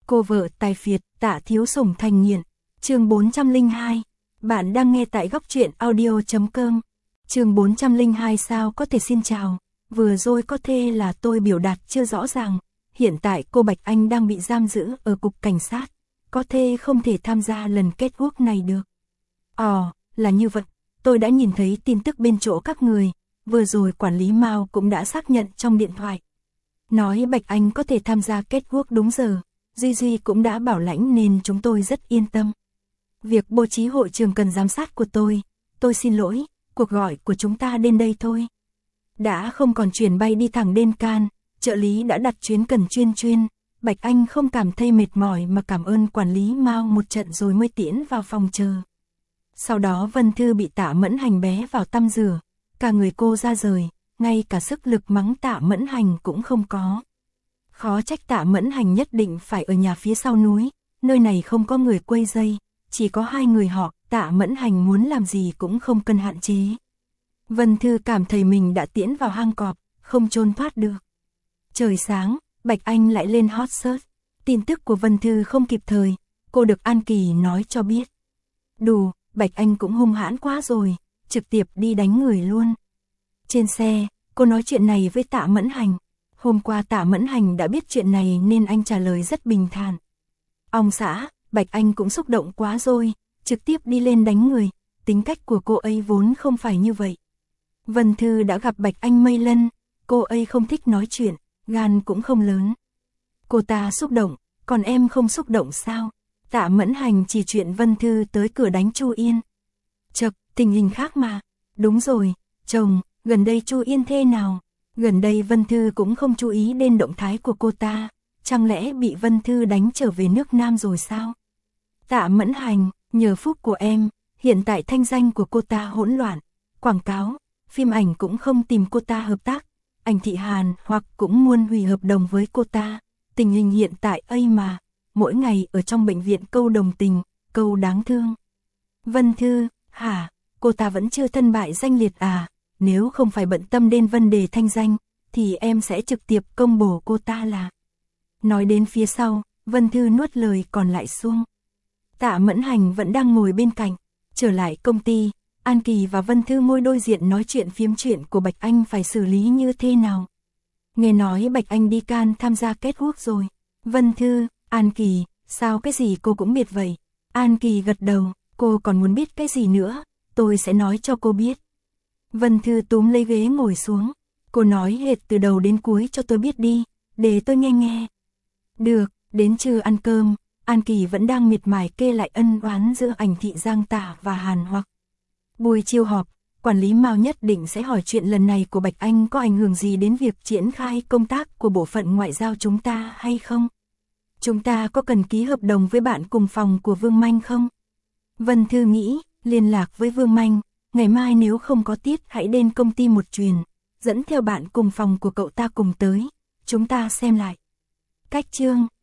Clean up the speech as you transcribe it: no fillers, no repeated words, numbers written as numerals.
Cô vợ tài phiệt, Tạ Thiếu Sủng thành nghiện. Chương 402. Bạn đang nghe tại góc truyện audio.com. Chương 402 sao có thể xin chào. Vừa rồi có thể là tôi biểu đạt chưa rõ ràng. Hiện tại cô Bạch Anh đang bị giam giữ ở cục cảnh sát. Có thể không thể tham gia lần kết quốc này được. Là như vậy. Tôi đã nhìn thấy tin tức bên chỗ các người. Vừa rồi quản lý Mao cũng đã xác nhận trong điện thoại. Nói Bạch Anh có thể tham gia kết quốc đúng giờ. Duy cũng đã bảo lãnh nên chúng tôi rất yên tâm. Việc bố trí hội trường cần giám sát của tôi xin lỗi, cuộc gọi của chúng ta đến đây thôi. Đã không còn chuyển bay đi thẳng đến Can, trợ lý đã đặt chuyến cần chuyên. Bạch Anh không cảm thấy mệt mỏi mà cảm ơn quản lý Mao một trận rồi mới tiễn vào phòng chờ. Sau đó Vân Thư bị Tạ Mẫn Hành bé vào tăm rửa, cả người cô ra rời, ngay cả sức lực mắng Tạ Mẫn Hành cũng không có. Khó trách Tạ Mẫn Hành nhất định phải ở nhà phía sau núi, nơi này không có người quây dây, chỉ có hai người họ, Tạ Mẫn Hành muốn làm gì cũng không cần hạn chế. Vân Thư cảm thấy mình đã tiễn vào hang cọp, không trốn thoát được. Trời sáng, Bạch Anh lại lên hot search, tin tức của Vân Thư không kịp thời, cô được An Kỳ nói cho biết. Đủ, Bạch Anh cũng hung hãn quá rồi, trực tiếp đi đánh người luôn. Trên xe, cô nói chuyện này với Tạ Mẫn Hành. Hôm qua Tạ Mẫn Hành đã biết chuyện này nên anh trả lời rất bình thản. Ông xã, Bạch Anh cũng xúc động quá rồi, trực tiếp đi lên đánh người, tính cách của cô ấy vốn không phải như vậy. Vân Thư đã gặp Bạch Anh mấy lần, cô ấy không thích nói chuyện, gan cũng không lớn. Cô ta xúc động, còn em không xúc động sao? Tạ Mẫn Hành chỉ chuyện Vân Thư tới cửa đánh Chu Yên. Chật, tình hình khác mà. Đúng rồi, chồng, gần đây Chu Yên thế nào? Gần đây Vân Thư cũng không chú ý đến động thái của cô ta, chẳng lẽ bị Vân Thư đánh trở về nước Nam rồi sao? Tạ Mẫn Hành, nhờ phúc của em, hiện tại thanh danh của cô ta hỗn loạn, quảng cáo, phim ảnh cũng không tìm cô ta hợp tác, Ảnh Thị Hàn hoặc cũng muốn hủy hợp đồng với cô ta, tình hình hiện tại ấy mà, mỗi ngày ở trong bệnh viện câu đồng tình, câu đáng thương. Vân Thư, hả, cô ta vẫn chưa thân bại danh liệt à? Nếu không phải bận tâm đến vấn đề thanh danh, thì em sẽ trực tiếp công bố cô ta là. Nói đến phía sau, Vân Thư nuốt lời còn lại xuống. Tạ Mẫn Hành vẫn đang ngồi bên cạnh, trở lại công ty, An Kỳ và Vân Thư ngồi đối diện nói chuyện phiếm chuyện của Bạch Anh phải xử lý như thế nào. Nghe nói Bạch Anh đi Can tham gia kết quốc rồi. Vân Thư, An Kỳ, sao cái gì cô cũng biết vậy? An Kỳ gật đầu, cô còn muốn biết cái gì nữa, tôi sẽ nói cho cô biết. Vân Thư túm lấy ghế ngồi xuống, cô nói hệt từ đầu đến cuối cho tôi biết đi, để tôi nghe. Được, đến trưa ăn cơm, An Kỳ vẫn đang miệt mài kê lại ân oán giữa Ảnh Thị Giang Tả và Hàn Hoặc. Buổi chiều họp, quản lý Mao nhất định sẽ hỏi chuyện lần này của Bạch Anh có ảnh hưởng gì đến việc triển khai công tác của bộ phận ngoại giao chúng ta hay không? Chúng ta có cần ký hợp đồng với bạn cùng phòng của Vương Manh không? Vân Thư nghĩ, liên lạc với Vương Manh, ngày mai nếu không có tiết hãy đến công ty một truyền, dẫn theo bạn cùng phòng của cậu ta cùng tới, chúng ta xem lại. Cách chương